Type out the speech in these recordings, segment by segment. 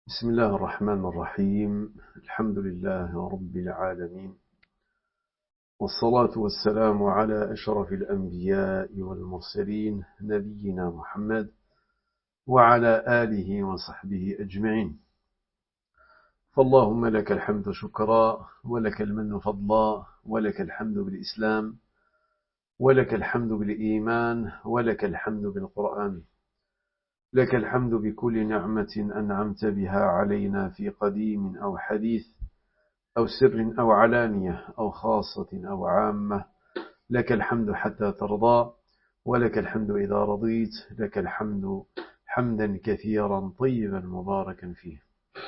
بسم الله الرحمن الرحيم. الحمد لله رب العالمين، والصلاة والسلام على أشرف الأنبياء والمرسلين نبينا محمد وعلى آله وصحبه أجمعين. فاللهم لك الحمد شكرا، ولك المن فضلا، ولك الحمد بالإسلام، ولك الحمد بالإيمان، ولك الحمد بالقرآن. لك الحمد بكل نعمة أنعمت بها علينا في قديم أو حديث أو سر أو علانية أو خاصة أو عامة. لك الحمد حتى ترضى، ولك الحمد إذا رضيت. لك الحمد حمدا كثيرا طيبا مباركا فيه.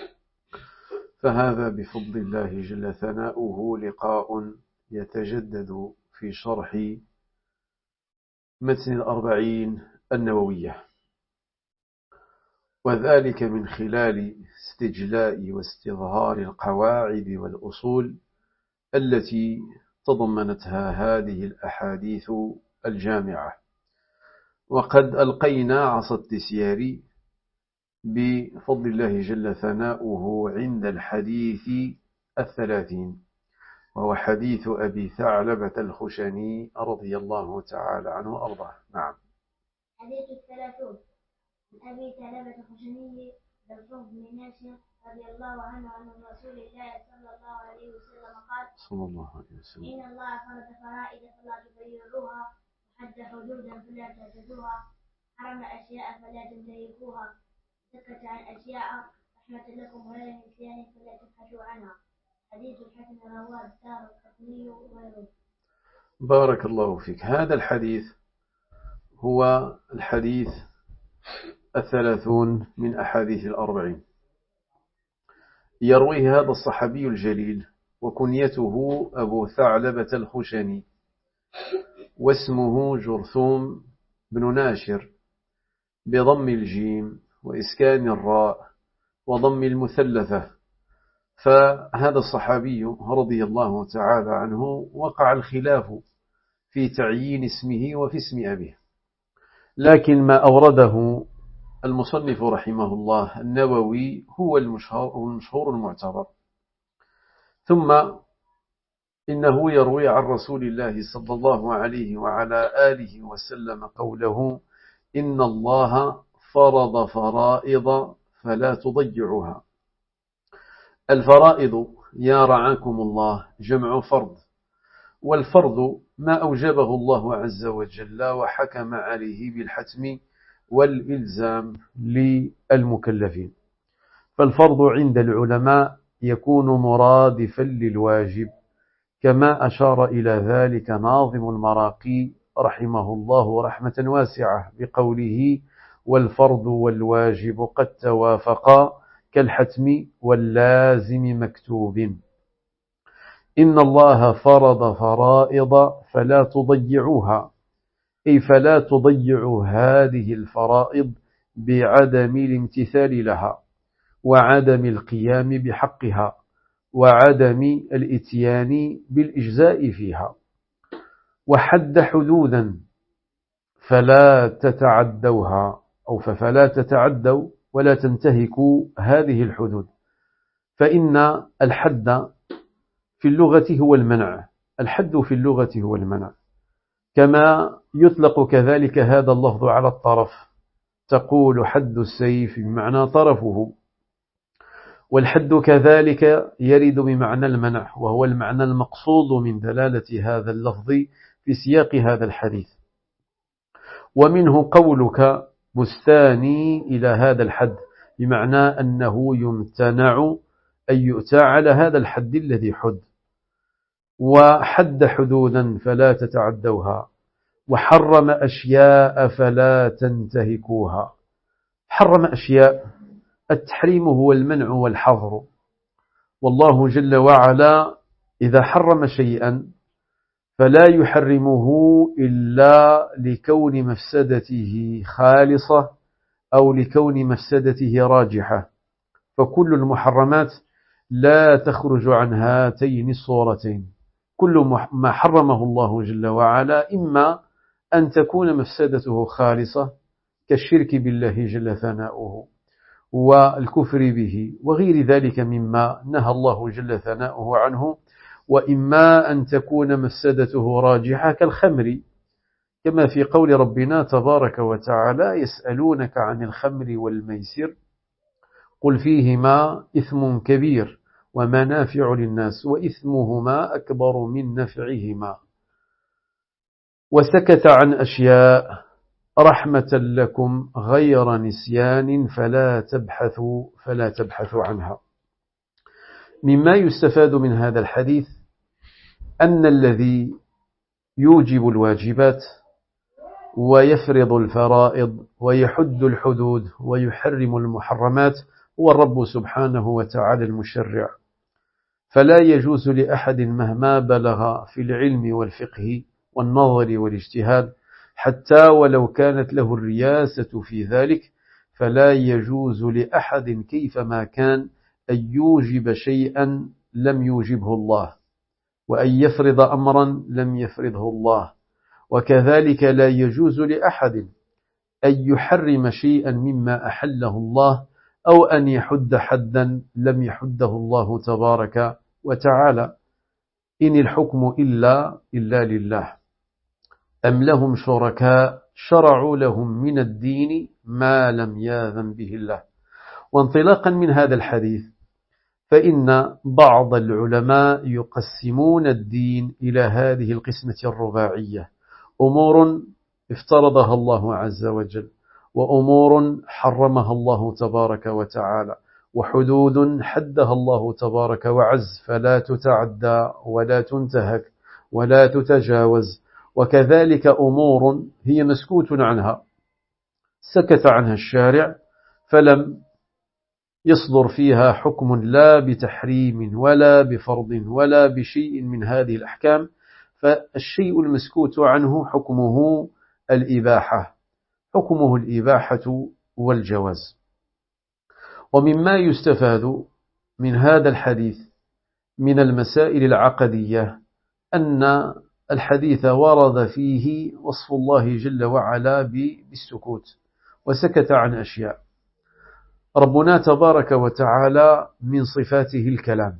فهذا بفضل الله جل ثناؤه لقاء يتجدد في شرح متن الأربعين النووية، وذلك من خلال استجلاء واستظهار القواعد والأصول التي تضمنتها هذه الأحاديث الجامعة. وقد ألقينا عصا التسيار بفضل الله جل ثناؤه عند الحديث 30، وهو حديث أبي ثعلبة الخشني رضي الله تعالى عنه وأرضاه. نعم. حديث 30 عن أبي ثعلبة الخشني بالحب بن ناشر رضي الله عنه عن رسول الله صلى الله عليه وسلم قال: صلى الله عليه وسلم: إن الله فرض فرائض فلا تضيعوها، وحد حدودا فلا تعتدوها، حرم أشياء فلا تنتهكوها، سكت عن أشياء رحمة لكم غير نسيان فلا تبحثوا عنها. حديث الحسن رواه الدار القطني وغيره. بارك الله فيك. هذا الحديث هو الحديث 30 من أحاديث الأربعين. يرويه هذا الصحابي الجليل، وكنيته أبو ثعلبة الخشني، واسمه جرثوم بن ناشر بضم الجيم وإسكان الراء وضم المثلثة. فهذا الصحابي رضي الله تعالى عنه وقع الخلاف في تعيين اسمه وفي اسم أبيه، لكن ما أورده المصنف رحمه الله النووي هو المشهور المعتبر. ثم إنه يروي عن رسول الله صلى الله عليه وعلى آله وسلم قوله: إن الله فرض فرائض فلا تضيعوها. الفرائض يا رعاكم الله جمع فرض، والفرض ما أوجبه الله عز وجل وحكم عليه بالحتم والإلزام للمكلفين. فالفرض عند العلماء يكون مرادفا للواجب، كما أشار إلى ذلك ناظم المراقي رحمه الله رحمة واسعة بقوله: والفرض والواجب قد توافقا كالحتم واللازم مكتوب. إن الله فرض فرائض فلا تضيعوها، أي فلا تضيعوا هذه الفرائض بعدم الامتثال لها، وعدم القيام بحقها، وعدم الاتيان بالإجزاء فيها. وحد حدودا فلا تتعدوها، أو فلا تتعدوا ولا تنتهكوا هذه الحدود. فإن الحد في اللغة هو المنع، الحد في اللغة هو المنع، كما يطلق كذلك هذا اللفظ على الطرف، تقول حد السيف بمعنى طرفه. والحد كذلك يرد بمعنى المنع، وهو المعنى المقصود من دلالة هذا اللفظ في سياق هذا الحديث. ومنه قولك بستاني إلى هذا الحد، بمعنى أنه يمتنع أن يؤتى على هذا الحد الذي حد. وحد حدودا فلا تتعدوها، وحرم أشياء فلا تنتهكوها. حرم أشياء، التحريم هو المنع والحظر، والله جل وعلا إذا حرم شيئا فلا يحرمه إلا لكون مفسدته خالصة أو لكون مفسدته راجحة. فكل المحرمات لا تخرج عن هاتين الصورتين. كل ما حرمه الله جل وعلا إما أن تكون مفسدته خالصة كالشرك بالله جل ثناؤه، والكفر به وغير ذلك مما نهى الله جل ثناؤه عنه، وإما أن تكون مفسدته راجحة كالخمر، كما في قول ربنا تبارك وتعالى: يسألونك عن الخمر والميسر قل فيهما إثم كبير ومنافع للناس وإثمهما أكبر من نفعهما. وسكت عن أشياء رحمة لكم غير نسيان فلا تبحثوا عنها. مما يستفاد من هذا الحديث أن الذي يوجب الواجبات ويفرض الفرائض ويحد الحدود ويحرم المحرمات هو الرب سبحانه وتعالى المشرع، فلا يجوز لأحد مهما بلغ في العلم والفقه والنظر والاجتهاد، حتى ولو كانت له الرياسة في ذلك، فلا يجوز لأحد كيفما كان أن يوجب شيئا لم يوجبه الله، وأن يفرض أمرا لم يفرضه الله، وكذلك لا يجوز لأحد أن يحرم شيئا مما أحله الله، أو أن يحد حدا لم يحده الله تبارك وتعالى. إن الحكم إلا لله، أم لهم شركاء شرعوا لهم من الدين ما لم يأذن به الله. وانطلاقا من هذا الحديث، فإن بعض العلماء يقسمون الدين إلى هذه القسمة الرباعية: أمور افترضها الله عز وجل، وأمور حرمها الله تبارك وتعالى، وحدود حدها الله تبارك وعز فلا تتعدى ولا تنتهك ولا تتجاوز، وكذلك أمور هي مسكوت عنها سكت عنها الشارع فلم يصدر فيها حكم لا بتحريم ولا بفرض ولا بشيء من هذه الأحكام، فالشيء المسكوت عنه حكمه الإباحة والجواز. ومما يستفاد من هذا الحديث من المسائل العقدية أن الحديث ورد فيه وصف الله جل وعلا بالسكوت، وسكت عن أشياء. ربنا تبارك وتعالى من صفاته الكلام،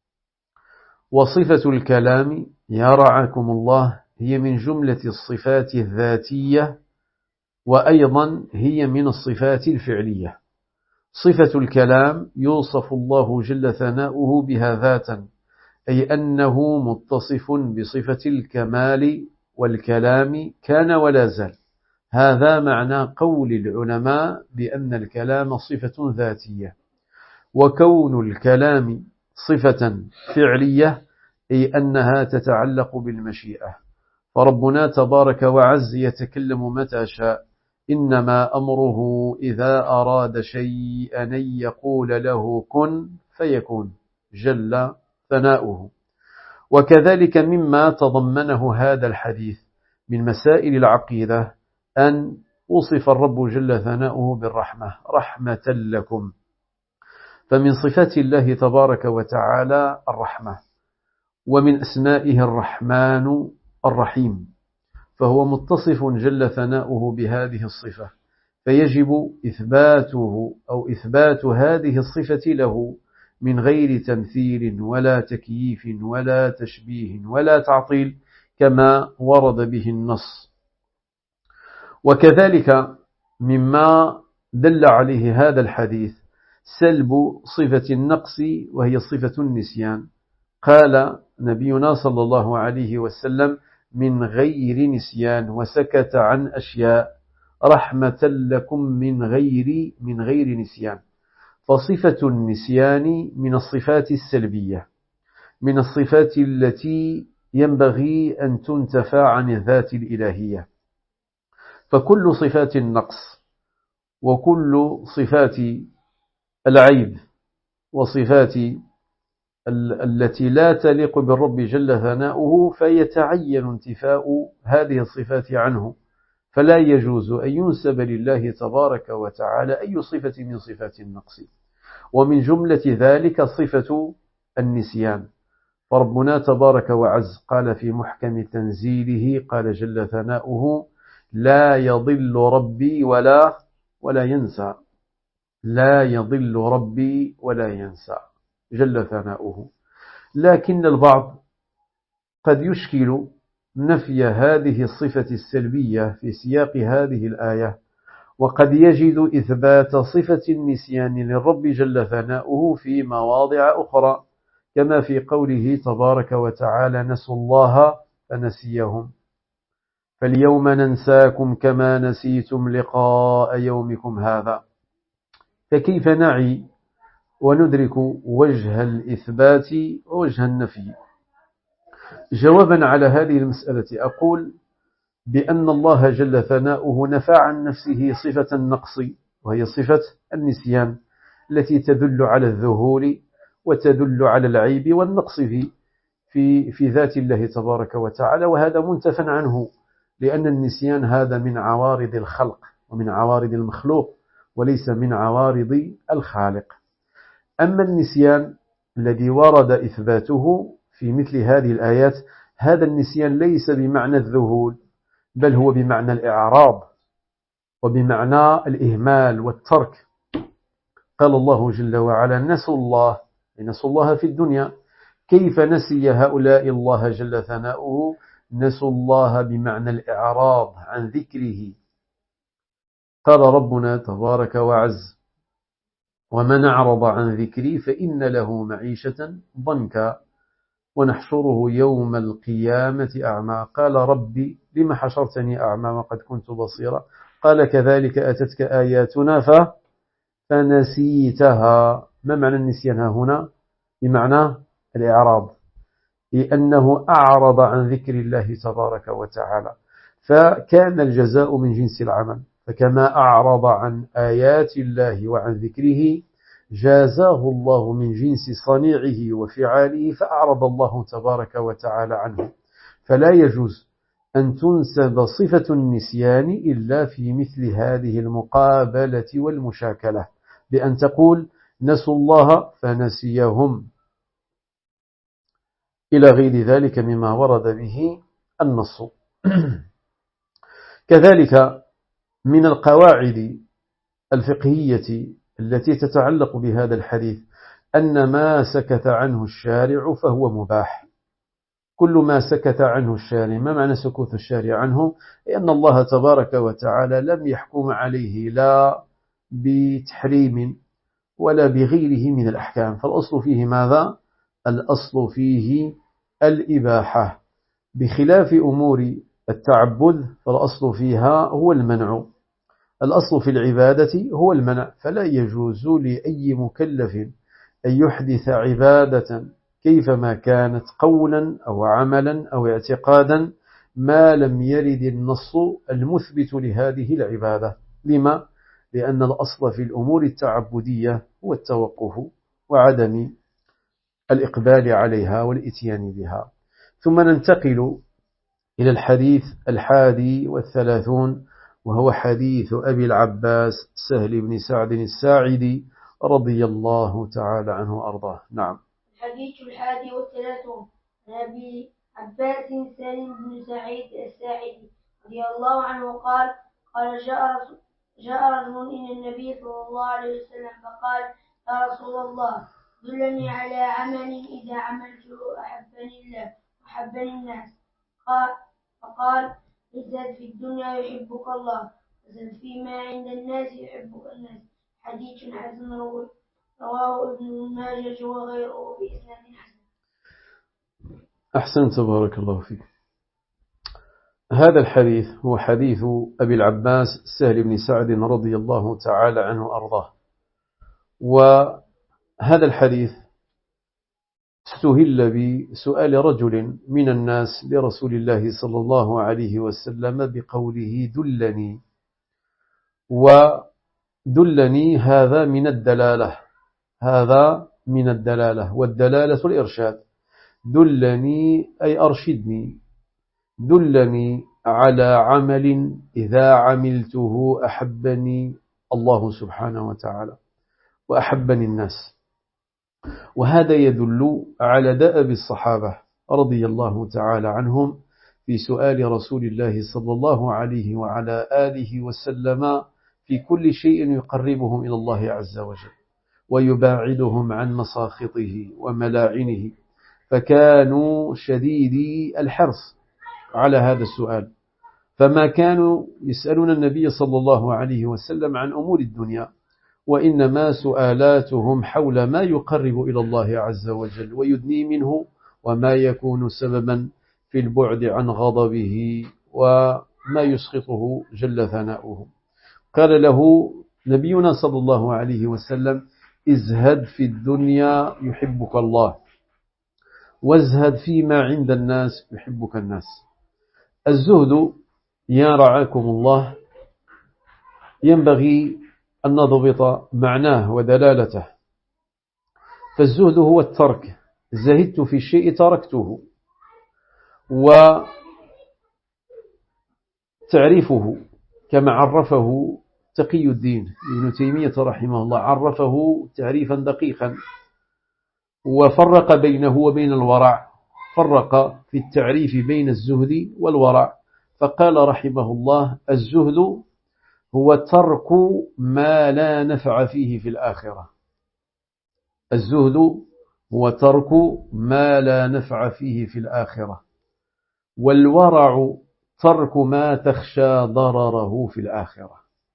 وصفة الكلام يا رعاكم الله هي من جملة الصفات الذاتية، وأيضا هي من الصفات الفعلية. صفة الكلام يوصف الله جل ثناؤه بها ذاتا، أي أنه متصف بصفة الكمال والكلام كان ولا زال. هذا معنى قول العلماء بأن الكلام صفة ذاتية. وكون الكلام صفة فعلية أي أنها تتعلق بالمشيئة، فربنا تبارك وعز يتكلم متى شاء، إنما أمره إذا أراد شيئا أن يقول له كن فيكون جل ثناؤه. وكذلك مما تضمنه هذا الحديث من مسائل العقيدة أن وصف الرب جل ثناؤه بالرحمة، رحمة لكم، فمن صفات الله تبارك وتعالى الرحمة، ومن أسمائه الرحمن الرحيم، فهو متصف جل ثناؤه بهذه الصفة، فيجب إثباته أو إثبات هذه الصفة له من غير تمثيل ولا تكييف ولا تشبيه ولا تعطيل كما ورد به النص. وكذلك مما دل عليه هذا الحديث سلب صفة النقص وهي صفة النسيان. قال نبينا صلى الله عليه وسلم من غير نسيان، وسكت عن أشياء رحمة لكم من غير نسيان. فصفة النسيان من الصفات السلبية، من الصفات التي ينبغي أن تنتفى عن الذات الإلهية. فكل صفات النقص وكل صفات العيب وصفات التي لا تليق بالرب جل ثناؤه فيتعين انتفاء هذه الصفات عنه، فلا يجوز أن ينسب لله تبارك وتعالى أي صفة من صفات النقص. ومن جملة ذلك صفة النسيان، فربنا تبارك وعز قال في محكم تنزيله قال جل ثناؤه لا يضل ربي ولا ينسى. لا يضل ربي ولا ينسى جل ثناؤه. لكن البعض قد يشكل نفي هذه الصفة السلبية في سياق هذه الآية، وقد يجد إثبات صفة النسيان للرب جل ثناؤه في مواضع أخرى، كما في قوله تبارك وتعالى: نسوا الله فنسيهم، فاليوم ننساكم كما نسيتم لقاء يومكم هذا. فكيف نعي وندرك وجه الإثبات ووجه النفي؟ جوابا على هذه المسألة أقول بأن الله جل ثناؤه نفى عن نفسه صفة النقص، وهي صفة النسيان التي تدل على الذهول وتدل على العيب والنقص في ذات الله تبارك وتعالى، وهذا منتفى عنه، لأن النسيان هذا من عوارض الخلق ومن عوارض المخلوق وليس من عوارض الخالق. أما النسيان الذي ورد إثباته في مثل هذه الآيات، هذا النسيان ليس بمعنى الذهول، بل هو بمعنى الإعراض وبمعنى الإهمال والترك. قال الله جل وعلا: نسوا الله في الدنيا. كيف نسي هؤلاء الله جل ثناؤه؟ نسوا الله بمعنى الإعراض عن ذكره. قال ربنا تبارك وعز: ومن أعرض عن ذكري فإن له معيشة ضنكا ونحشره يوم القيامة أعمى. قال ربي لما حشرتني أعمى وقد كنت بصيرا؟ قال كذلك أتتك آياتنا فنسيتها. ما معنى النسيان هنا؟ بمعنى الإعراض، لأنه أعرض عن ذكر الله تبارك وتعالى، فكان الجزاء من جنس العمل، فكما أعرض عن آيات الله وعن ذكره جازاه الله من جنس صنيعه وفعاله، فأعرض الله تبارك وتعالى عنه. فلا يجوز أن تنسب صفة النسيان إلا في مثل هذه المقابلة والمشاكلة، بأن تقول: نسوا الله فنسيهم، إلى غير ذلك مما ورد به النص. كذلك من القواعد الفقهية التي تتعلق بهذا الحديث أن ما سكت عنه الشارع فهو مباح. كل ما سكت عنه الشارع. ما معنى سكوت الشارع عنه؟ لأن الله تبارك وتعالى لم يحكم عليه لا بتحريم ولا بغيره من الأحكام، فالأصل فيه ماذا؟ الأصل فيه الإباحة، بخلاف أمور التعبد فالأصل فيها هو المنع. الأصل في العبادة هو المنع، فلا يجوز لأي مكلف أن يحدث عبادة كيفما كانت قولا أو عملا أو اعتقادا ما لم يرد النص المثبت لهذه العبادة. لما؟ لأن الأصل في الأمور التعبدية هو التوقف وعدم الإقبال عليها والإتيان بها. ثم ننتقل إلى الحديث 31، وهو حديث أبي العباس سهل بن سعد الساعدي رضي الله تعالى عنه وأرضاه. نعم. الحديث 31 عن أبي عباس سهل بن سعيد الساعدي رضي الله عنه قال: جاء رجل إلى النبي صلى الله عليه وسلم فقال: يا رسول الله، دلني على عمل إذا عملته أحبني الله وأحبني الناس. فقال: ازهد في الدنيا يحبك الله، وازهد فيما عند الناس يحبك الناس. حديث حسن رواه ابن ماجه وغيره بإسناد حسن. أحسنت، بارك الله فيك. هذا الحديث هو حديث أبي العباس سهل بن سعد رضي الله تعالى عنه وأرضاه. وهذا الحديث استهل بسؤال رجل من الناس لرسول الله صلى الله عليه وسلم بقوله: دلني. ودلني هذا من الدلالة، والدلالة الإرشاد. دلني أي أرشدني، دلني على عمل إذا عملته أحبني الله سبحانه وتعالى وأحبني الناس. وهذا يدل على دأب الصحابة رضي الله تعالى عنهم في سؤال رسول الله صلى الله عليه وعلى آله وسلم في كل شيء يقربهم إلى الله عز وجل ويباعدهم عن مساخطه وملاعنه، فكانوا شديدي الحرص على هذا السؤال، فما كانوا يسألون النبي صلى الله عليه وسلم عن أمور الدنيا، وإنما سؤالاتهم حول ما يقرب إلى الله عز وجل ويدني منه، وما يكون سببا في البعد عن غضبه وما يسخطه جل ثناؤه. قال له نبينا صلى الله عليه وسلم: ازهد في الدنيا يحبك الله، وازهد فيما عند الناس يحبك الناس. الزهد يا رعاكم الله ينبغي أن نضبط معناه ودلالته، فالزهد هو الترك، زهدت في الشيء تركته. وتعريفه كما عرفه تقي الدين ابن تيمية رحمه الله، عرفه تعريفا دقيقا وفرق بينه وبين الورع، فرق في التعريف بين الزهد والورع، فقال رحمه الله: الزهد هو ترك ما لا نفع فيه في الآخرة. الزهد هو ترك ما لا نفع فيه في الآخرة، والورع ترك ما تخشى ضرره في الآخرة.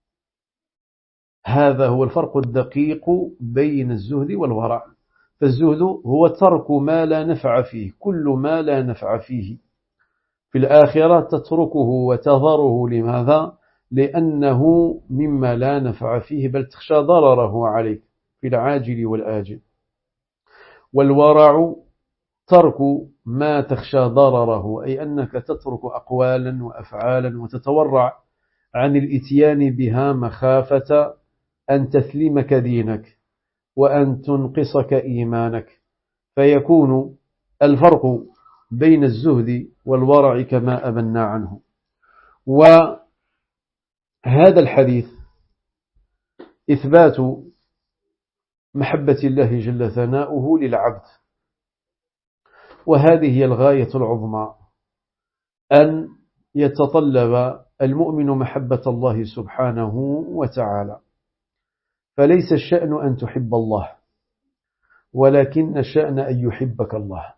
هذا هو الفرق الدقيق بين الزهد والورع. فالزهد هو ترك ما لا نفع فيه، كل ما لا نفع فيه في الآخرة تتركه وتظره. لماذا؟ لأنه مما لا نفع فيه، بل تخشى ضرره عليك في العاجل والآجل. والورع ترك ما تخشى ضرره، أي أنك تترك أقوالا وأفعالا وتتورع عن الإتيان بها مخافة أن تثلمك دينك وأن تنقصك إيمانك. فيكون الفرق بين الزهد والورع كما أبنا عنه. وهذا الحديث إثبات محبة الله جل ثناؤه للعبد، وهذه هي الغاية العظمى، أن يتطلب المؤمن محبة الله سبحانه وتعالى. فليس الشأن أن تحب الله، ولكن الشأن أن يحبك الله.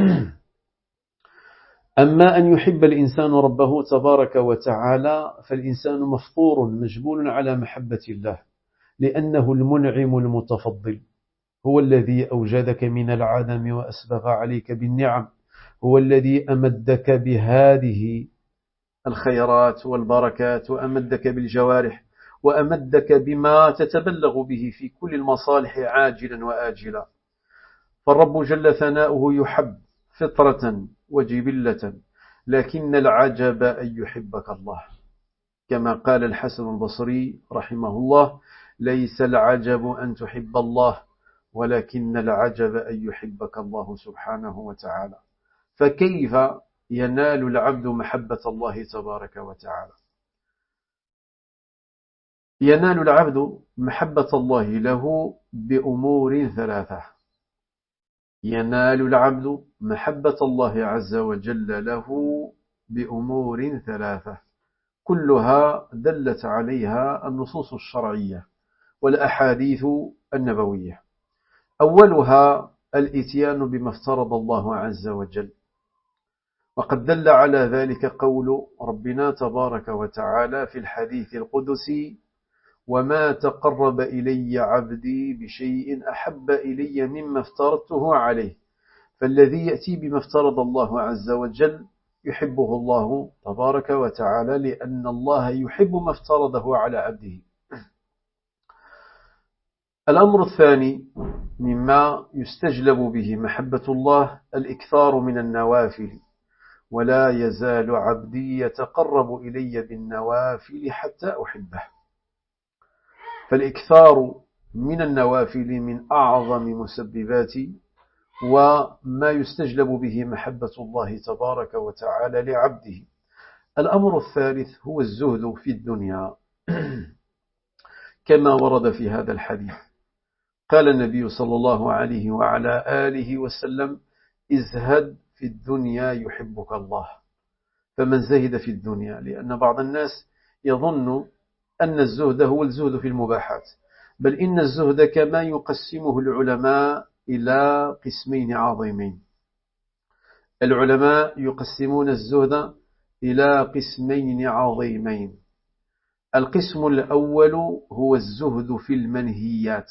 أما أن يحب الإنسان ربه تبارك وتعالى، فالإنسان مفطور مجبول على محبة الله، لأنه المنعم المتفضل، هو الذي أوجدك من العدم وأسبغ عليك بالنعم، هو الذي أمدك بهذه الخيرات والبركات، وأمدك بالجوارح، وأمدك بما تتبلغ به في كل المصالح عاجلا وآجلا. فالرب جل ثناؤه يحب فطرة وجبلة، لكن العجب أن يحبك الله، كما قال الحسن البصري رحمه الله: ليس العجب أن تحب الله، ولكن العجب أن يحبك الله سبحانه وتعالى. فكيف ينال العبد محبة الله تبارك وتعالى؟ ينال العبد محبة الله له بأمور ثلاثة. ينال العبد محبة الله عز وجل له بأمور ثلاثة، كلها دلت عليها النصوص الشرعية والأحاديث النبوية. أولها الإتيان بما افترض الله عز وجل، وقد دل على ذلك قول ربنا تبارك وتعالى في الحديث القدسي: وما تقرب إلي عبدي بشيء أحب إلي مما افترضته عليه. فالذي يأتي بما افترض الله عز وجل يحبه الله تبارك وتعالى، لأن الله يحب ما افترضه على عبده. الأمر الثاني مما يستجلب به محبة الله الإكثار من النوافل، ولا يزال عبدي يتقرب إلي بالنوافل حتى أحبه. فالإكثار من النوافل من أعظم مسببات وما يستجلب به محبة الله تبارك وتعالى لعبده. الأمر الثالث هو الزهد في الدنيا، كما ورد في هذا الحديث. قال النبي صلى الله عليه وعلى آله وسلم: ازهد في الدنيا يحبك الله. فمن زهد في الدنيا، لأن بعض الناس يظن أن الزهد هو الزهد في المباحات، بل إن الزهد كما يقسمه العلماء إلى قسمين عظيمين. العلماء يقسمون الزهد إلى قسمين عظيمين. القسم الأول هو الزهد في المنهيات.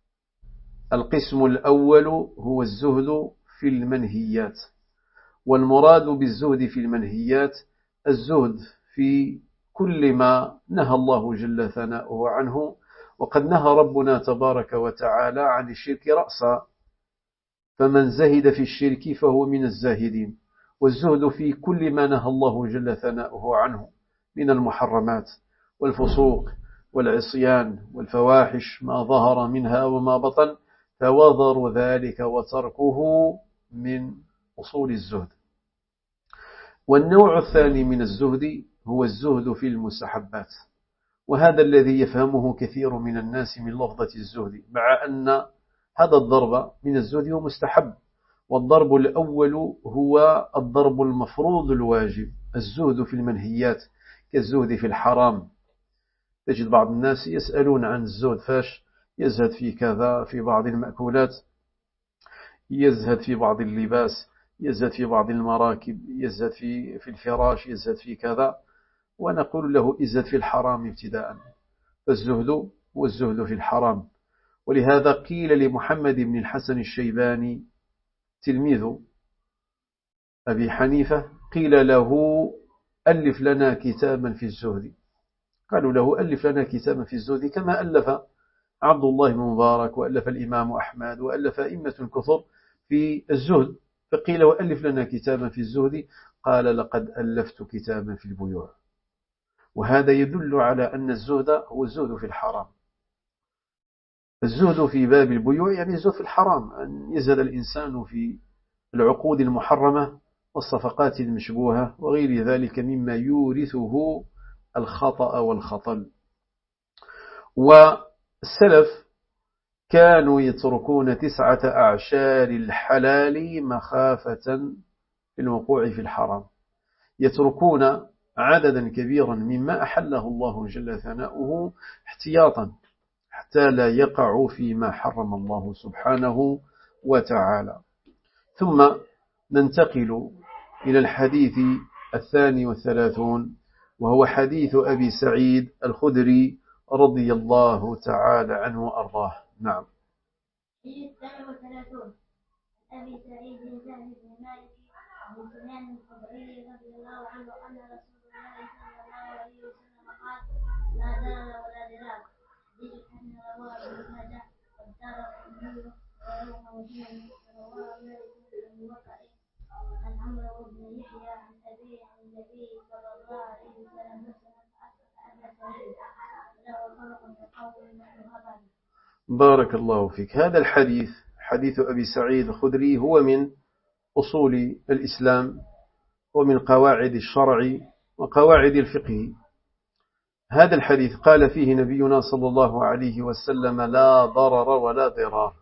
القسم الأول هو الزهد في المنهيات، والمراد بالزهد في المنهيات الزهد في كل ما نهى الله جل ثناؤه عنه، وقد نهى ربنا تبارك وتعالى عن الشرك رأسا، فمن زهد في الشرك فهو من الزاهدين. والزهد في كل ما نهى الله جل ثناؤه عنه من المحرمات والفسوق والعصيان والفواحش ما ظهر منها وما بطن، فوضر ذلك وتركه من أصول الزهد. والنوع الثاني من الزهد هو الزهد في المستحبات، وهذا الذي يفهمه كثير من الناس من لفظة الزهد، مع أن هذا الضرب من الزهد هو مستحب. والضرب الأول هو الضرب المفروض الواجب، الزهد في المنهيات كالزهد في الحرام. تجد بعض الناس يسألون عن الزهد، فاش يزهد في كذا، في بعض المأكولات، يزهد في بعض اللباس، يزهد في بعض المراكب، يزهد في الفراش، يزهد في كذا. ونقول له ازهد في الحرام ابتداء، فالزهد هو الزهد في الحرام. ولهذا قيل لمحمد بن الحسن الشيباني تلميذ أبي حنيفة، قيل له ألف لنا كتابا في الزهد. قالوا له ألف لنا كتابا في الزهد كما ألف عبد الله بن مبارك، وألف الإمام أحمد، وألف أئمة كثر في الزهد. فقيل وألف لنا كتابا في الزهد، قال لقد ألفت كتابا في البيوع. وهذا يدل على أن الزهد هو الزهد في الحرام. الزهد في باب البيوع يعني الزهد في الحرام، أن يزهد الإنسان في العقود المحرمة والصفقات المشبوهة وغير ذلك مما يورثه الخطأ والخطل. والسلف كانوا يتركون 9 أعشار الحلال مخافة في الوقوع في الحرام، يتركون عددا كبيرا مما أحله الله جل ثناؤه احتياطا حتى لا يقعوا فيما حرم الله سبحانه وتعالى. ثم ننتقل إلى الحديث 32، وهو حديث أبي سعيد الخدري رضي الله تعالى عنه وأرضاه. نعم. 32 أبي سعيد سهل بن مالك بن سنان الخدري رضي الله عنه أن رسول الله صلى الله عليه وسلم قال: لا ضرر ولا ضرار. حديث أن رواه ابن ماجه والدار النور ورواه مسلم ورواه مالك بن الموقع عن عمرو بن يحيى عن أبيه عن النبي صلى الله عليه وسلم مثلا فأبا سعيد له خلق يقوي المهبل. بارك الله فيك. هذا الحديث حديث أبي سعيد الخدري هو من أصول الإسلام ومن قواعد الشرع وقواعد الفقه. هذا الحديث قال فيه نبينا صلى الله عليه وسلم: لا ضرر ولا ضرار.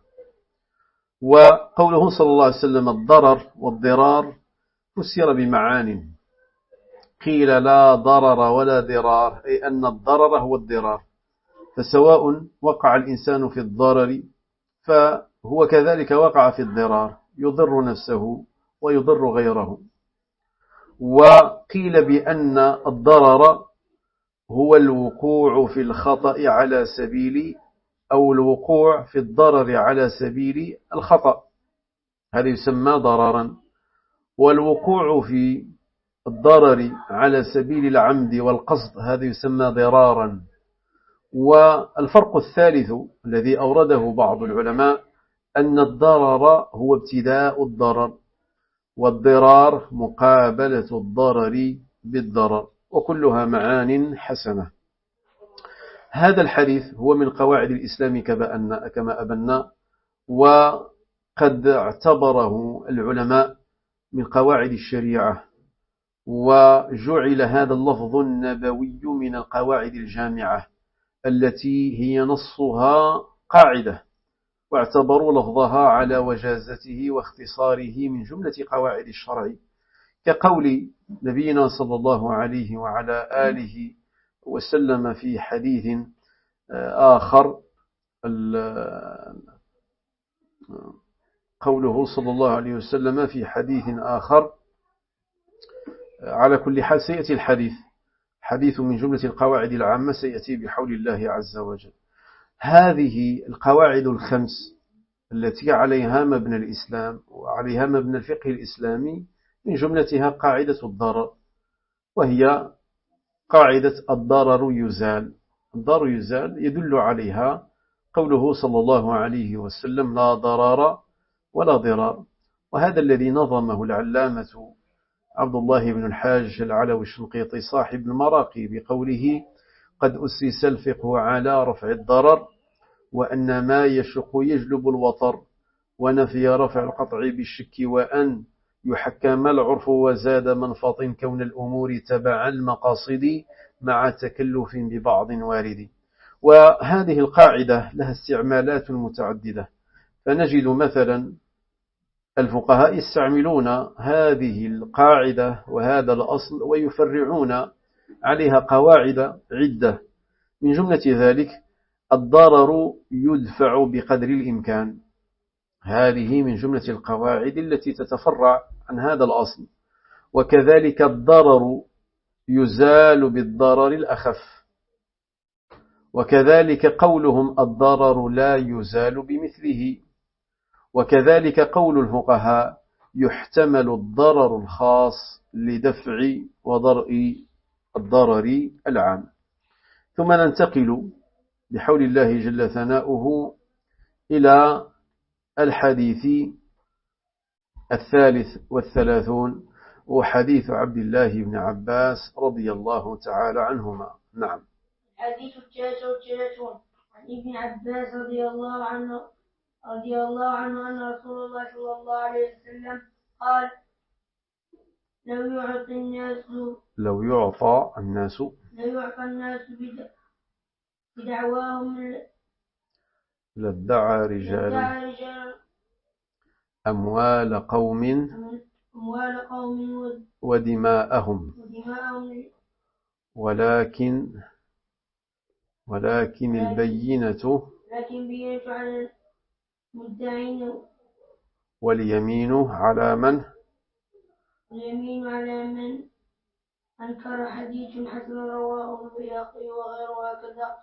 وقوله صلى الله عليه وسلم الضرر والضرار فسر بمعان. قيل لا ضرر ولا ضرار، أي أن الضرر هو الضرار، فسواء وقع الإنسان في الضرر فهو كذلك وقع في الضرار، يضر نفسه ويضر غيره. وقيل بأن الضرر هو الوقوع في الخطأ على سبيل، أو الوقوع في الضرر على سبيل الخطأ، هذا يسمى ضررا. والوقوع في الضرر على سبيل العمد والقصد هذا يسمى ضرارا. والفرق الثالث الذي أورده بعض العلماء أن الضرر هو ابتداء الضرر، والضرار مقابلة الضرر بالضرر، وكلها معان حسنة. هذا الحديث هو من قواعد الإسلام كما أبنا، وقد اعتبره العلماء من قواعد الشريعة، وجعل هذا اللفظ النبوي من القواعد الجامعة التي هي نصها قاعدة، واعتبروا لفظها على وجازته واختصاره من جملة قواعد الشرع، كقول نبينا صلى الله عليه وعلى آله وسلم في حديث آخر قوله صلى الله عليه وسلم في حديث آخر. على كل حال سيأتي حديث من جملة القواعد العامة سيأتي بحول الله عز وجل. هذه القواعد الخمس التي عليها مبنى الإسلام وعليها مبنى الفقه الإسلامي من جملتها قاعدة الضرر، وهي قاعدة الضرر يزال. الضرر يزال يدل عليها قوله صلى الله عليه وسلم لا ضرر ولا ضرار. وهذا الذي نظمه العلامة عبد الله بن الحاج العلوي الشنقيطي صاحب المراقي بقوله قد أسس الفقه على رفع الضرر وأن ما يشق يجلب الوطر ونفي رفع القطع بالشك وأن يحكم العرف وزاد منفط كون الأمور تبع المقاصد مع تكلف ببعض وارد. وهذه القاعدة لها استعمالات متعددة، فنجد مثلا الفقهاء يستعملون هذه القاعدة وهذا الأصل ويفرعون عليها قواعد عدة، من جملة ذلك الضرر يدفع بقدر الإمكان. هذه من جملة القواعد التي تتفرع عن هذا الأصل. وكذلك الضرر يزال بالضرر الأخف، وكذلك قولهم الضرر لا يزال بمثله. وكذلك قول الفقهاء يحتمل الضرر الخاص لدفع وضرء الضرر العام. ثم ننتقل بحول الله جل ثناؤه إلى الحديث 33 وحديث عبد الله بن عباس رضي الله تعالى عنهما. نعم. الحديث 33 عن ابن عباس رضي الله عنه أن رسول الله صلى الله عليه وسلم قال لو يعطى الناس بدعواهم لادعى رجال أموال قوم ودماءهم ولكن البينة على المدعين واليمين على من أنكر. حديث حسن رواه البيهقي وغيره هكذا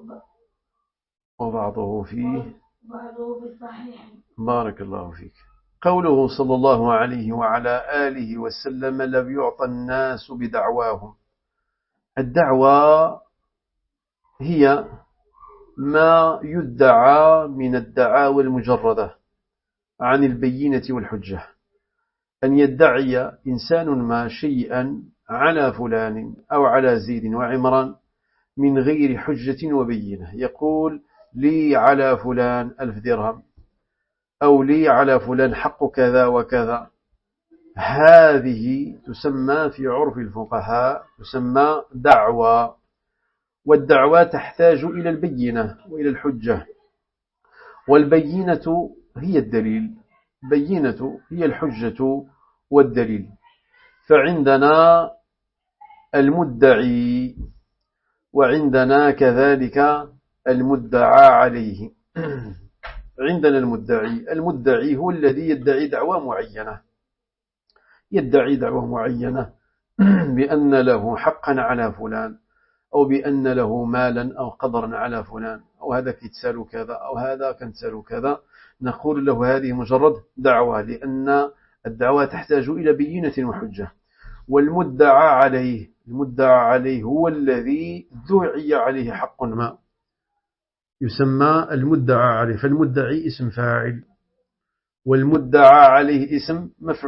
وبعضه في الصحيح. بارك الله فيك. قوله صلى الله عليه وعلى آله وسلم لو يعطى الناس بدعواهم. الدعوة هي ما يدعى من الدعاوى المجردة عن البينة والحجة، أن يدعي إنسان ما شيئا على فلان أو على زيد وعمران من غير حجة وبينة، يقول لي على فلان 1000 درهم أو لي على فلان حق كذا وكذا. هذه تسمى في عرف الفقهاء تسمى دعوى، والدعوى تحتاج إلى البينة وإلى الحجة، والبينة هي الدليل، بينة هي الحجة والدليل. فعندنا المدعي وعندنا كذلك المدعى عليه. عندنا المدعي هو الذي يدعي دعوة معينة بأن له حقا على فلان أو بأن له مالا أو قدرا على فلان أو هذا كتسال كذا أو هذا كنتسال كذا. نقول له هذه مجرد دعوة، لأن الدعوة تحتاج إلى بينة وحجة. والمدعى عليه هو الذي دعي عليه حق ما، يسمى المدعى عليه. فالمدعي اسم فاعل والمدعى عليه اسم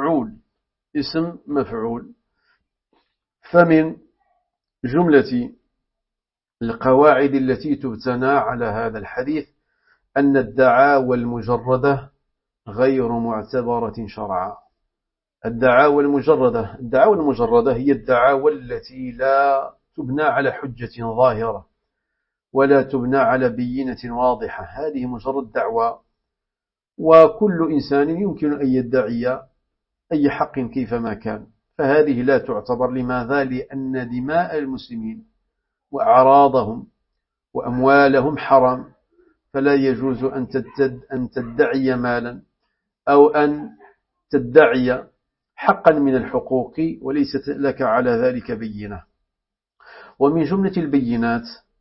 مفعول. فمن جملة القواعد التي تبتنى على هذا الحديث أن الدعاوى المجردة غير معتبرة شرعا. الدعاوى المجردة هي الدعاوى التي لا تبنى على حجة ظاهرة ولا تبنى على بينة واضحة، هذه مجرد دعوى. وكل إنسان يمكن أن يدعي أي حق كيفما كان، فهذه لا تعتبر. لماذا؟ لأن دماء المسلمين وأعراضهم وأموالهم حرام، فلا يجوز أن تدعي مالا أو أن تدعي حقا من الحقوق وليست لك على ذلك بينة. ومن جملة البينات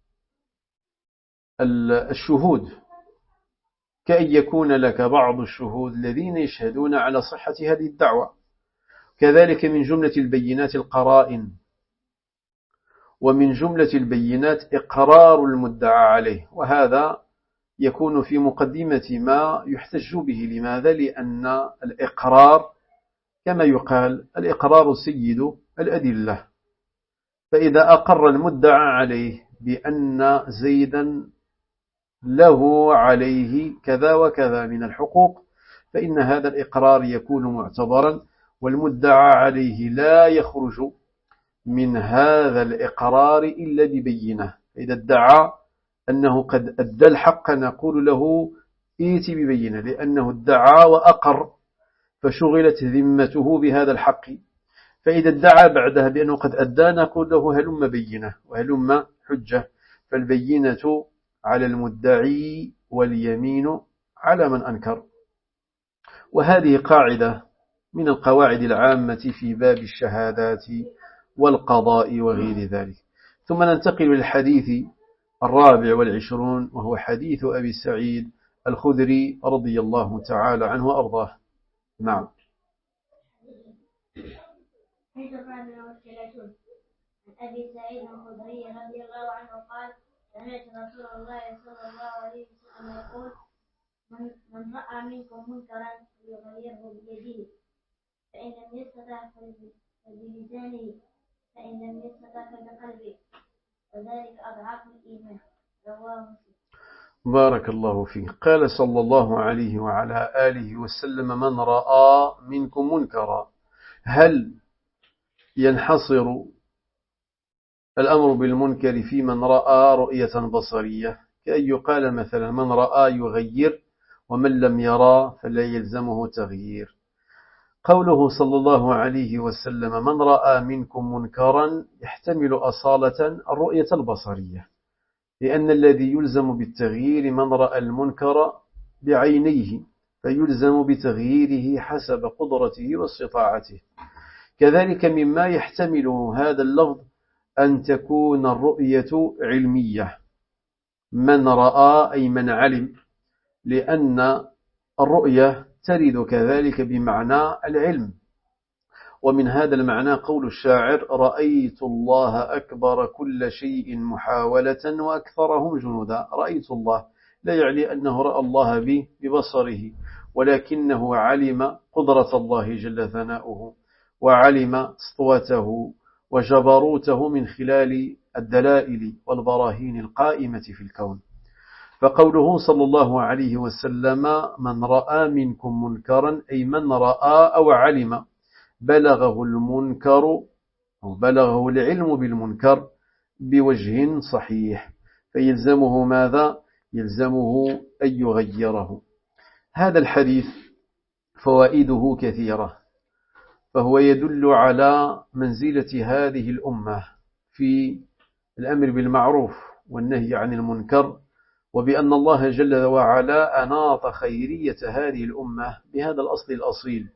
الشهود، كأن يكون لك بعض الشهود الذين يشهدون على صحة هذه الدعوة. كذلك من جملة البينات القرائن، ومن جملة البينات إقرار المدعى عليه، وهذا يكون في مقدمة ما يحتج به. لماذا؟ لأن الإقرار كما يقال الإقرار سيد الأدلة، فإذا أقر المدعى عليه بأن زيدا له عليه كذا وكذا من الحقوق، فإن هذا الإقرار يكون معتبرا، والمدعى عليه لا يخرج من هذا الإقرار إلا ببينة. إذا ادعى أنه قد أدى الحق نقول له ائت ببينة، لأنه ادعى وأقر فشغلت ذمته بهذا الحق. فإذا ادعى بعدها بأنه قد أدى نقول له هلم بينة وهلم حجة، فالبينة على المدعي واليمين على من أنكر. وهذه قاعدة من القواعد العامة في باب الشهادات والقضاء وغير ذلك. ثم ننتقل للحديث 24، وهو حديث أبي سعيد الخدري رضي الله تعالى عنه وأرضاه. نعم. حديث 34 عن أبي سعيد الخدري رضي الله عنه قال: سمعت رسول الله صلى الله عليه وسلم يقول: من رأى منكم منكرا فليغيره بيده، فإن لم يستطع فبلسانه، فإن لم يستطع فبقلبه، وذلك أضعف الإيمان. رواه مسلم. بارك الله فيه. قال صلى الله عليه وعلى آله وسلم: من رأى منكم منكرا. هل ينحصر الأمر بالمنكر في من رأى رؤية بصرية؟ كأن يقال مثلا من رأى يغير، ومن لم يرى فلا يلزمه تغيير. قوله صلى الله عليه وسلم من رأى منكم منكرا يحتمل أصالة الرؤية البصرية، لأن الذي يلزم بالتغيير من رأى المنكر بعينيه، فيلزم بتغييره حسب قدرته واستطاعته. كذلك مما يحتمل هذا اللفظ أن تكون الرؤية علمية، من رأى أي من علم، لأن الرؤية ترد كذلك بمعنى العلم. ومن هذا المعنى قول الشاعر: رأيت الله أكبر كل شيء محاولة وأكثرهم جنودا. رأيت الله لا يعني أنه رأى الله ببصره، ولكنه علم قدرة الله جل ثناؤه، وعلم سطوته وجبروته من خلال الدلائل والبراهين القائمة في الكون. فقوله صلى الله عليه وسلم من رأى منكم منكرا أي من رأى أو علم بلغه المنكر أو بلغه العلم بالمنكر بوجه صحيح، فيلزمه ماذا؟ يلزمه أن يغيره. هذا الحديث فوائده كثيرة، فهو يدل على منزلة هذه الأمة في الأمر بالمعروف والنهي عن المنكر، وبأن الله جل وعلا أناط خيرية هذه الأمة بهذا الأصل الأصيل: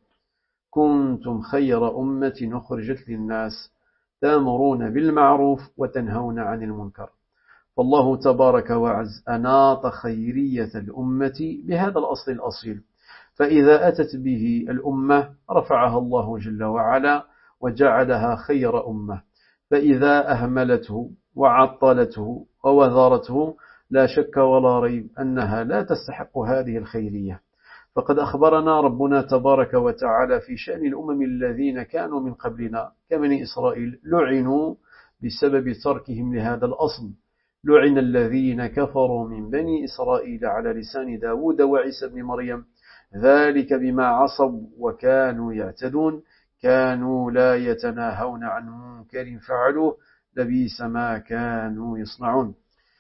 كنتم خير أمة أخرجت للناس تأمرون بالمعروف وتنهون عن المنكر. فالله تبارك وعز أناط خيرية الأمة بهذا الأصل الأصيل، فإذا أتت به الأمة رفعها الله جل وعلا وجعلها خير أمة، فإذا أهملته وعطلته ووذرته لا شك ولا ريب أنها لا تستحق هذه الخيرية. فقد أخبرنا ربنا تبارك وتعالى في شأن الأمم الذين كانوا من قبلنا كبني إسرائيل لعنوا بسبب تركهم لهذا الأصل: لعن الذين كفروا من بني إسرائيل على لسان داود وعيسى بن مريم ذلك بما عصوا وكانوا يعتدون كانوا لا يتناهون عن منكر فعلوه لبئس ما كانوا يصنعون.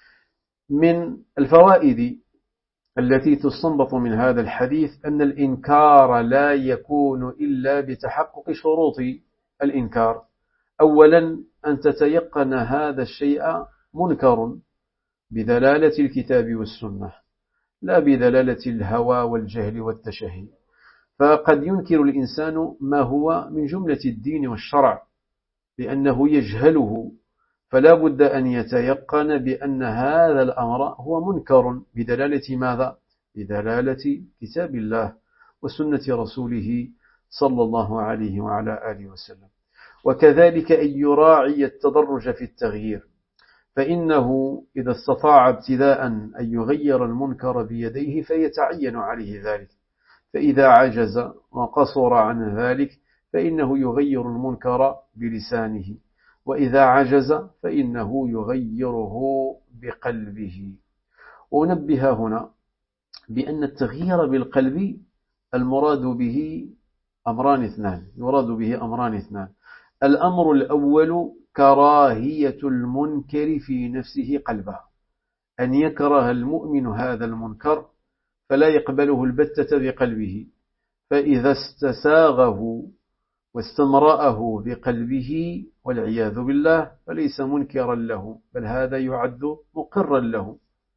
من الفوائد التي تستنبط من هذا الحديث أن الإنكار لا يكون إلا بتحقق شروط الإنكار. أولا أن تتيقن هذا الشيء منكر بدلالة الكتاب والسنة لا بدلالة الهوى والجهل والتشهي. فقد ينكر الإنسان ما هو من جملة الدين والشرع لأنه يجهله، فلا بد أن يتيقن بأن هذا الأمر هو منكر بدلالة ماذا؟ بدلالة كتاب الله وسنة رسوله صلى الله عليه وعلى آله وسلم. وكذلك أن يراعي التدرج في التغيير، فإنه إذا استطاع ابتداء أن يغير المنكر بيديه فيتعين عليه ذلك، فإذا عجز وقصر عن ذلك فإنه يغير المنكر بلسانه، وإذا عجز فإنه يغيره بقلبه. ونبه هنا بأن التغيير بالقلب المراد به أمران اثنان، يراد به أمران اثنان. الأمر الأول كراهية المنكر في نفسه قلبا، أن يكره المؤمن هذا المنكر فلا يقبله البتة بقلبه، فإذا استساغه واستمرأه بقلبه والعياذ بالله فليس منكرا له، بل هذا يعد مقرا له.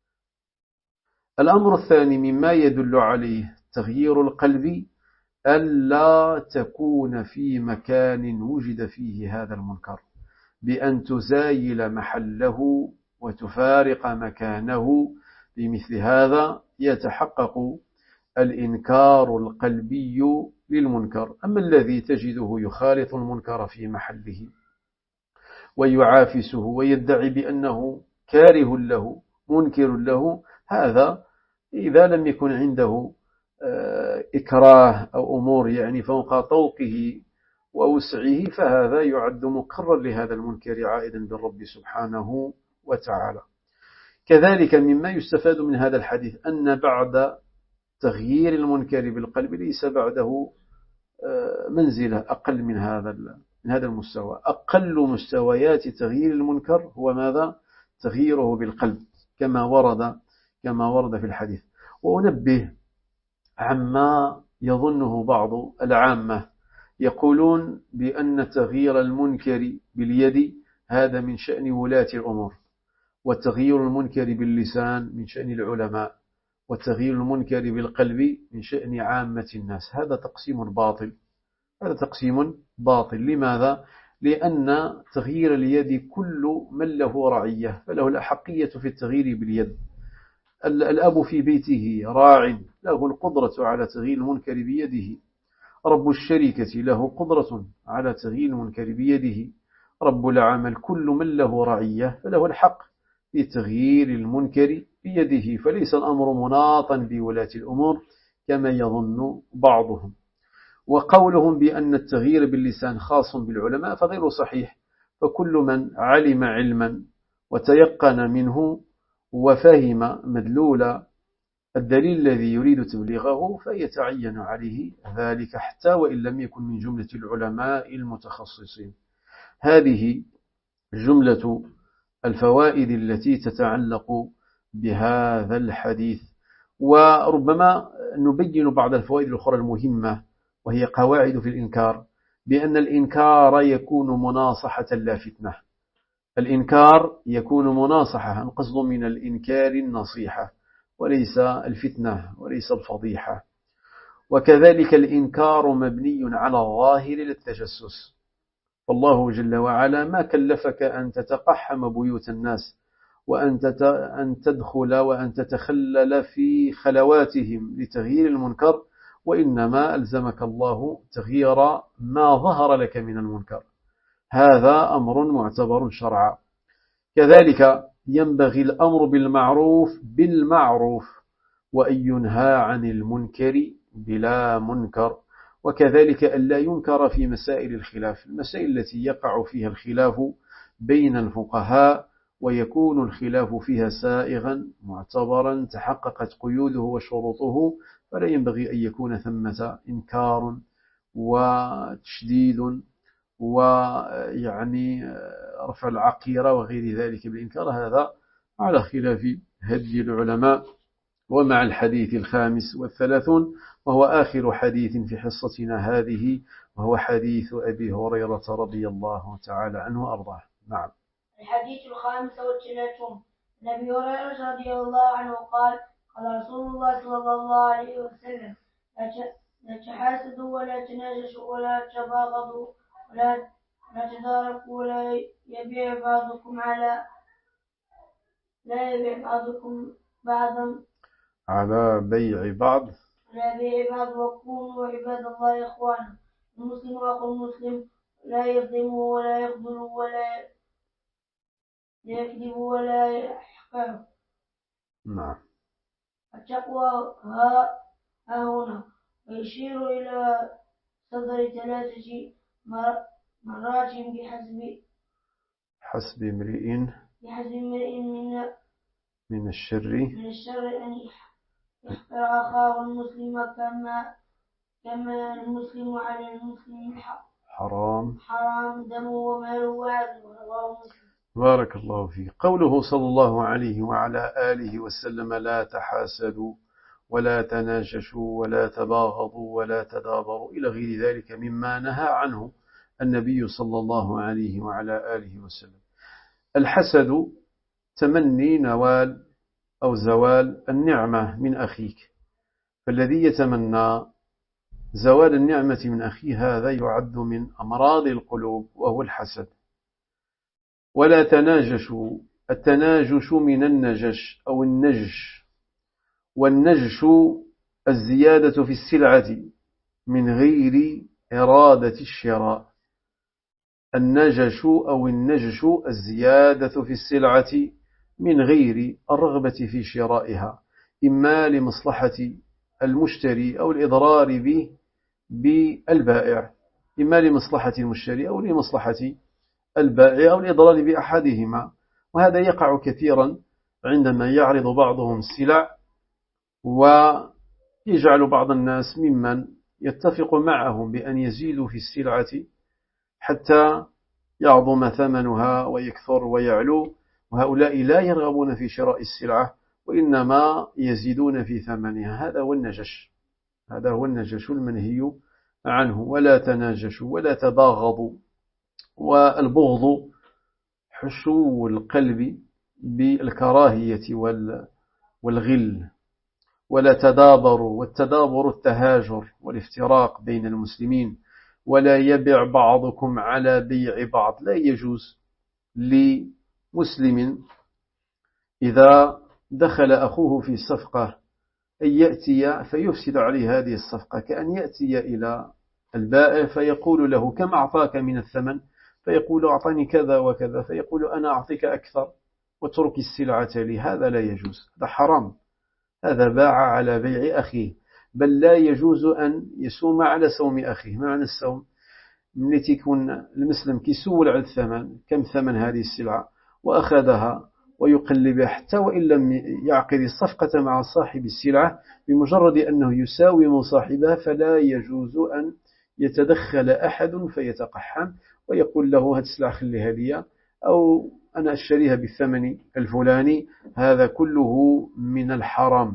الأمر الثاني مما يدل عليه تغيير القلب ألا تكون في مكان وجد فيه هذا المنكر، بأن تزايل محله وتفارق مكانه. بمثل هذا يتحقق الإنكار القلبي للمنكر. أما الذي تجده يخالط المنكر في محله ويعافسه ويدعي بأنه كاره له منكر له، هذا إذا لم يكن عنده إكراه أو أمور يعني فوق طوقه ووسعه فهذا يعد مقرا لهذا المنكر عائدا بالرب سبحانه وتعالى. كذلك مما يستفاد من هذا الحديث أن بعد تغيير المنكر بالقلب ليس بعده منزلة أقل من هذا المستوى. أقل مستويات تغيير المنكر هو ماذا؟ تغييره بالقلب كما ورد في الحديث. وأنبه عما يظنه بعض العامة، يقولون بأن تغيير المنكر باليد هذا من شأن ولاة الأمور، وتغيير المنكر باللسان من شأن العلماء، وتغيير المنكر بالقلب من شأن عامة الناس. هذا تقسيم باطل. لماذا؟ لأن تغيير اليد كل من له رعية فله الأحقية في التغيير باليد. الأب في بيته راع له القدرة على تغيير المنكر بيده، رب الشركة له قدرة على تغيير المنكر بيده، رب العمل كل من له رعية فله الحق في تغيير المنكر بيده. فليس الأمر مناطا بولاة الأمور كما يظن بعضهم. وقولهم بأن التغيير باللسان خاص بالعلماء فغير صحيح، فكل من علم علما وتيقن منه وفهم مدلول الدليل الذي يريد تبليغه فيتعين عليه ذلك حتى وإن لم يكن من جملة العلماء المتخصصين. هذه جملة الفوائد التي تتعلق بهذا الحديث. وربما نبين بعض الفوائد الأخرى المهمة، وهي قواعد في الإنكار، بأن الإنكار يكون مناصحة لا فتنة. الإنكار يكون مناصحة، القصد من الإنكار النصيحة وليس الفتنة وليس الفضيحة. وكذلك الإنكار مبني على الظاهر للتجسس، فالله جل وعلا ما كلفك أن تتقحم بيوت الناس وأن تدخل وأن تتخلل في خلواتهم لتغيير المنكر، وإنما ألزمك الله تغيير ما ظهر لك من المنكر. هذا أمر معتبر شرعا. كذلك ينبغي الأمر بالمعروف وأن ينهى عن المنكر بلا منكر. وكذلك ألا ينكر في مسائل الخلاف، المسائل التي يقع فيها الخلاف بين الفقهاء ويكون الخلاف فيها سائغا معتبرا تحققت قيوده وشروطه، فلا ينبغي أن يكون ثمة إنكار وتشديد ويعني رفع العقيرة وغير ذلك بالإنكار. هذا على خلاف هدي العلماء. ومع الحديث 35 وهو آخر حديث في حصتنا هذه، وهو حديث أبي هريرة رضي الله تعالى عنه وأرضاه. نعم. الحديث 35 عن أبي هريرة رضي الله عنه قال قال رسول الله صلى الله عليه وسلم لا تحاسدوا ولا تناجشوا ولا تباغضوا ولا تداركوا ولا يبيع بعضكم بعضا على بيع بعض وكونوا عباد الله إخوانا. المسلم أخو المسلم لا يظلم ولا يخذل ولا يكذب ولا يحقر. نعم. التقوى ها هنا ويشير إلى صدر 3 مرات بحسب امرئ من الشر أن يحقر أخاه المسلم كما المسلم على المسلم حرام دمه وماله وعرضه. رواه مسلم. بارك الله فيك. قوله صلى الله عليه وعلى آله وسلم لا تحاسدوا ولا تناجشوا ولا تباغضوا ولا تدابروا إلى غير ذلك مما نهى عنه النبي صلى الله عليه وعلى آله وسلم. الحسد تمني نوال أو زوال النعمة من أخيك، فالذي يتمنى زوال النعمة من أخيه هذا يعد من أمراض القلوب وهو الحسد. ولا تناجشوا، التناجش من النجش أو النجش، والنجش الزيادة في السلعة من غير إرادة الشراء. النجش أو النجش الزيادة في السلعة من غير الرغبة في شرائها، إما لمصلحة المشتري أو الإضرار به بالبائع، إما لمصلحة المشتري أو لمصلحة البائع أو الإضرار بأحدهما. وهذا يقع كثيرا عندما يعرض بعضهم السلع ويجعل بعض الناس ممن يتفق معهم بأن يزيدوا في السلعة حتى يعظم ثمنها ويكثر ويعلو، وهؤلاء لا يرغبون في شراء السلعة وإنما يزيدون في ثمنها. هذا هو النجش المنهي عنه. ولا تناجشوا ولا تباغضوا، والبغض حشو القلب بالكراهية والغل. ولا تدابروا، والتدابر التهاجر والافتراق بين المسلمين. ولا يبيع بعضكم على بيع بعض، لا يجوز لمسلم إذا دخل أخوه في صفقة أن يأتي فيفسد عليه هذه الصفقة، كأن يأتي إلى البائع فيقول له كم أعطاك من الثمن، فيقول أعطاني كذا وكذا، فيقول أنا أعطيك أكثر وترك السلعة لي. هذا لا يجوز، هذا حرام، هذا باع على بيع أخيه. بل لا يجوز أن يسوم على سوم أخيه. معنى السوم من تكون المسلم كيسول على الثمن، كم ثمن هذه السلعة، وأخذها ويقلبها حتى وإن لم يعقد الصفقة مع صاحب السلعة، بمجرد أنه يساوم صاحبها فلا يجوز أن يتدخل أحد فيتقحم ويقول له هذه السلعة خليها لي، أو أنا أشتريها بالثمن الفلاني. هذا كله من الحرام.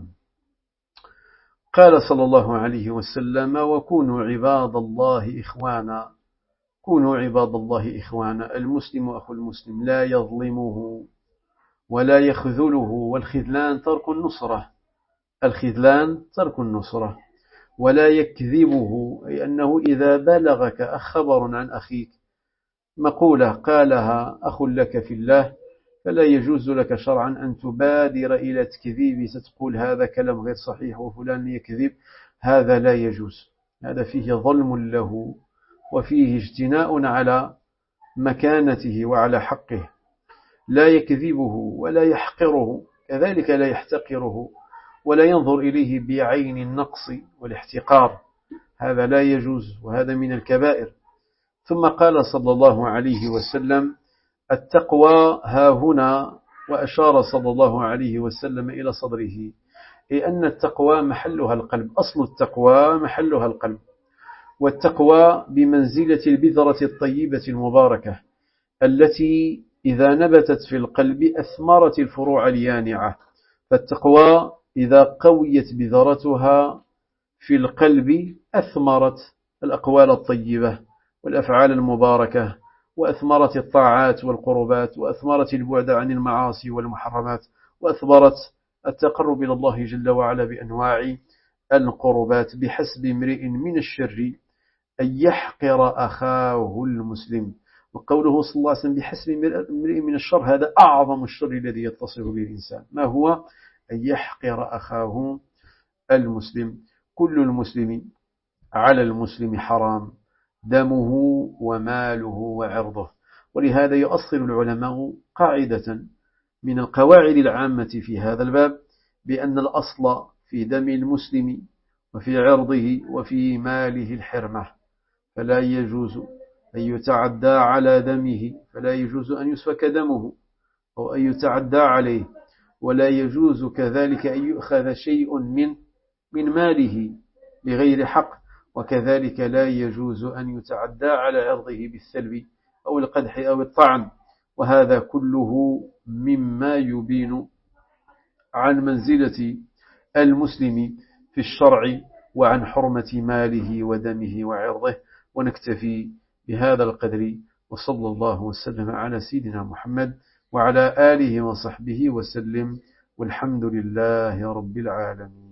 قال صلى الله عليه وسلم وكونوا عباد الله إخوانا. كونوا عباد الله إخوانا. المسلم أخو المسلم لا يظلمه ولا يخذله، والخذلان ترك النصرة. الخذلان ترك النصرة. ولا يكذبه، أي أنه إذا بلغك خبر عن أخيك مقولة قالها أخ لك في الله، فلا يجوز لك شرعا أن تبادر إلى تكذيب، ستقول هذا كلام غير صحيح وفلان يكذب. هذا لا يجوز، هذا فيه ظلم له وفيه اجتناء على مكانته وعلى حقه. لا يكذبه ولا يحقره، كذلك لا يحتقره ولا ينظر إليه بعين النقص والاحتقار. هذا لا يجوز، وهذا من الكبائر. ثم قال صلى الله عليه وسلم التقوى ها هنا، وأشار صلى الله عليه وسلم إلى صدره، أي أن التقوى محلها القلب. أصل التقوى محلها القلب، والتقوى بمنزلة البذرة الطيبة المباركة التي إذا نبتت في القلب أثمرت الفروع اليانعة. فالتقوى إذا قويت بذرتها في القلب أثمرت الأقوال الطيبة والأفعال المباركة وأثمرت الطاعات والقربات، وأثمرت البعد عن المعاصي والمحرمات، وأثمرت التقرب إلى الله جل وعلا بأنواع القربات. بحسب امرئ من الشر أن يحقر أخاه المسلم. وقوله صلى الله عليه وسلم بحسب امرئ من الشر، هذا أعظم الشر الذي يتصف به الإنسان. ما هو؟ أن يحقر أخاه المسلم. كل المسلم على المسلم حرام، دمه وماله وعرضه. ولهذا يؤصل العلماء قاعدة من القواعد العامة في هذا الباب، بأن الأصل في دم المسلم وفي عرضه وفي ماله الحرمة، فلا يجوز أن يتعدى على دمه، فلا يجوز أن يسفك دمه أو أن يتعدى عليه، ولا يجوز كذلك أن يؤخذ شيء من ماله بغير حق، وكذلك لا يجوز أن يتعدى على عرضه بالسلب أو القدح أو الطعن. وهذا كله مما يبين عن منزلة المسلم في الشرع وعن حرمة ماله ودمه وعرضه. ونكتفي بهذا القدر، وصلى الله وسلم على سيدنا محمد وعلى آله وصحبه وسلم، والحمد لله رب العالمين.